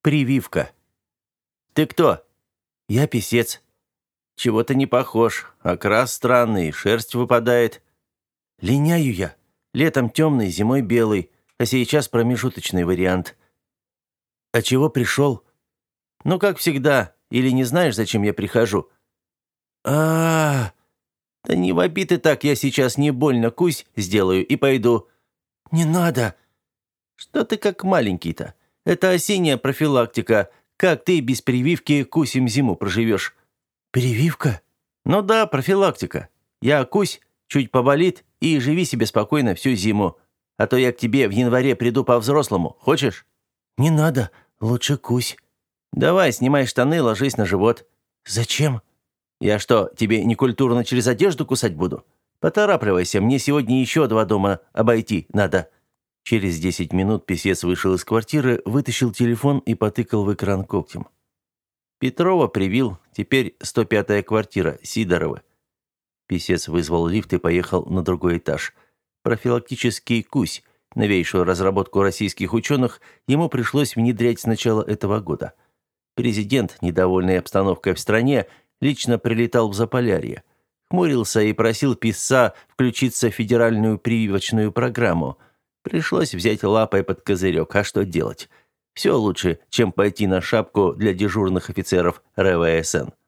Прививка. Ты кто? Я писец. Чего-то не похож. Окрас странный, шерсть выпадает. Линяю я. Летом темный, зимой белый, а сейчас промежуточный вариант. А чего пришел? Ну, как всегда. Или не знаешь, зачем я прихожу? А, да не вопи ты так, я сейчас не больно кусь сделаю и пойду. Не надо. Что ты как маленький-то? Это осенняя профилактика. Как ты без прививки кусем зиму проживешь? Прививка? Ну да, профилактика. Я кусь, чуть поболит, и живи себе спокойно всю зиму. А то я к тебе в январе приду по-взрослому. Хочешь? Не надо, лучше кусь. Давай, снимай штаны, ложись на живот. Зачем? Я что, тебе некультурно через одежду кусать буду? Поторапливайся, мне сегодня еще 2 дома обойти надо. Через 10 минут писец вышел из квартиры, вытащил телефон и потыкал в экран когтем. Петрова привил, теперь 105-я квартира, Сидоровы. Писец вызвал лифт и поехал на другой этаж. Профилактический кусь, новейшую разработку российских ученых, ему пришлось внедрять с начала этого года. Президент, недовольный обстановкой в стране, лично прилетал в Заполярье. Хмурился и просил писца включиться в федеральную прививочную программу. Пришлось взять лапой под козырек, а что делать? Все лучше, чем пойти на шапку для дежурных офицеров РВСН.